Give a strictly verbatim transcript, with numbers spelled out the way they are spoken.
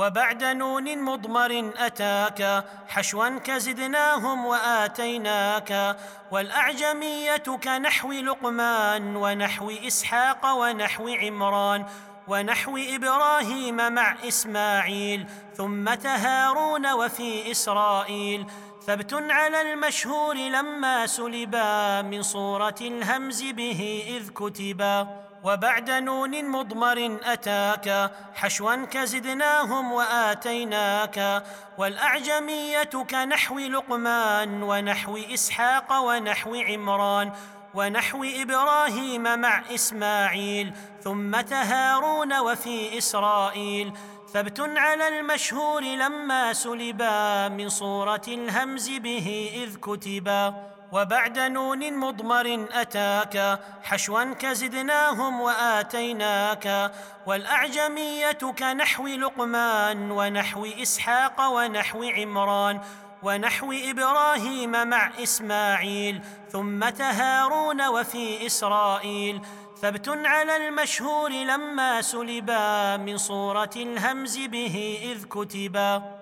وبعد نون مضمر أتاك حشوا كزدناهم وآتيناك. والأعجمية كنحو لقمان ونحو إسحاق ونحو عمران ونحو إبراهيم مع إسماعيل ثم هارون وفي إسرائيل. ثبت على المشهور لما سلبا من صورة الهمز به إذ كتبا. وبعد نون مضمر أتاك حشوا كزدناهم وآتيناك. والأعجمية كنحو لقمان ونحو إسحاق ونحو عمران ونحو إبراهيم مع إسماعيل ثم هارون وفي إسرائيل. ثبت على المشهور لما سلبا من صورة الهمز به إذ كتبا. وبعد نون مضمر أتاك حشوا كزدناهم وآتيناك. والأعجمية كنحو لقمان ونحو إسحاق ونحو عمران ونحو إبراهيم مع إسماعيل ثم هارون وفي إسرائيل. ثبت على المشهور لما سلبا من صورة الهمز به إذ كتبا.